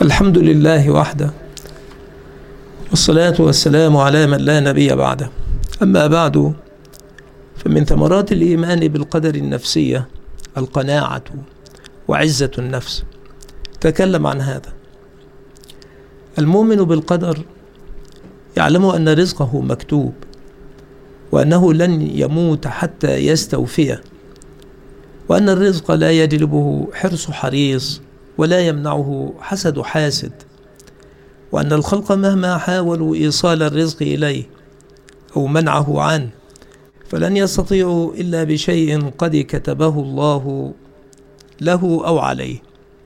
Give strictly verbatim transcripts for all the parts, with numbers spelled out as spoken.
الحمد لله وحده، والصلاة والسلام على من لا نبي بعده. أما بعد، فمن ثمرات الإيمان بالقدر النفسية القناعة وعزة النفس. تكلم عن هذا. المؤمن بالقدر يعلم أن رزقه مكتوب، وأنه لن يموت حتى يستوفيه، وأن الرزق لا يجلبه حرص حريص ولا يمنعه حسد حاسد، وأن الخلق مهما حاولوا إيصال الرزق إليه أو منعه عنه فلن يستطيعوا إلا بشيء قد كتبه الله له أو عليه.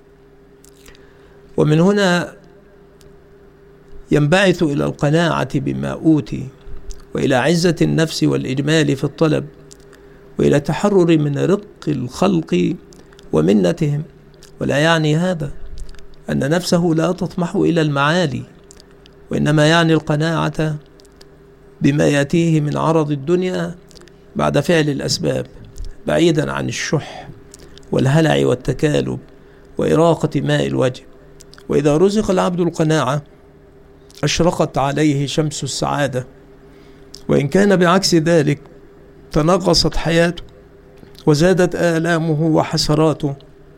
ومن هنا ينبعث إلى القناعة بما أوتي، وإلى عزة النفس والإجمال في الطلب، وإلى التحرر من رق الخلق ومنتهم. ولا يعني هذا أن نفسه لا تطمح إلى المعالي، وإنما يعني القناعة بما يأتيه من عرض الدنيا بعد فعل الأسباب، بعيدا عن الشح والهلع والتكالب وإراقة ماء الوجه. وإذا رزق العبد القناعة أشرقت عليه شمس السعادة، وإن كان بعكس ذلك تنغصت حياته وزادت آلامه وحسراته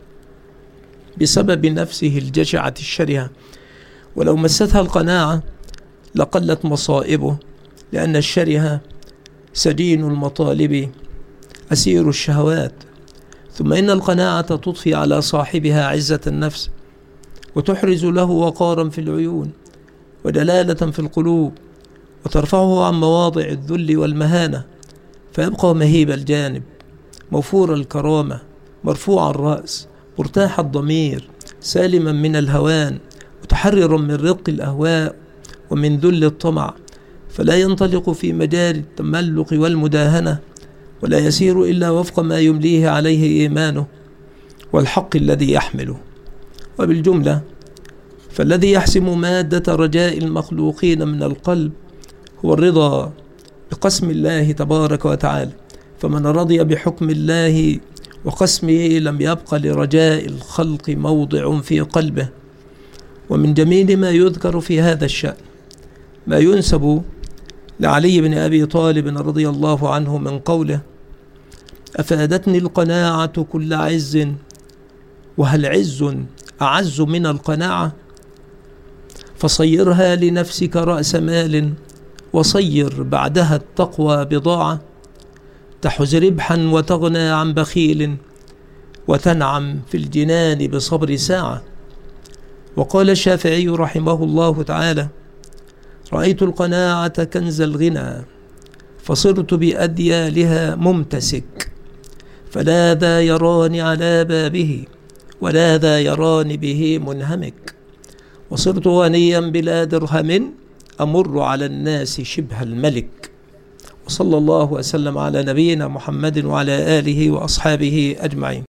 بسبب نفسه الجشعة الشرهة. ولو مستها القناعة لقلت مصائبه، لأن الشرهة سجين المطالب أسير الشهوات. ثم إن القناعة تضفي على صاحبها عزة النفس، وتحرز له وقارا في العيون ودلالة في القلوب، وترفعه عن مواضع الذل والمهانة، فيبقى مهيب الجانب، موفور الكرامة، مرفوع الرأس، مرتاح الضمير، سالما من الهوان، متحررا من رق الأهواء ومن ذل الطمع، فلا ينطلق في مجال التملق والمداهنة، ولا يسير إلا وفق ما يمليه عليه إيمانه والحق الذي يحمله. وبالجملة فالذي يحسم مادة رجاء المخلوقين من القلب هو الرضا بقسم الله تبارك وتعالى. فمن رضي بحكم الله وقسمه لم يبق لرجاء الخلق موضع في قلبه. ومن جميل ما يذكر في هذا الشأن ما ينسب لعلي بن أبي طالب رضي الله عنه من قوله: أفادتني القناعة كل عز، وهل عز أعز من القناعة؟ فصيرها لنفسك رأس مال، وصير بعدها التقوى بضاعة، تحز ربحا وتغنى عن بخيل، وتنعم في الجنان بصبر ساعة. وقال الشافعي رحمه الله تعالى: رأيت القناعة كنز الغنى، فصرت بأديالها ممتسك، فلا ذا يراني على بابه، ولا ذا يراني به منهمك، وصرت غنيا بلا درهم، أمر على الناس شبه الملك. وصلى الله وسلم على نبينا محمد وعلى آله وأصحابه أجمعين.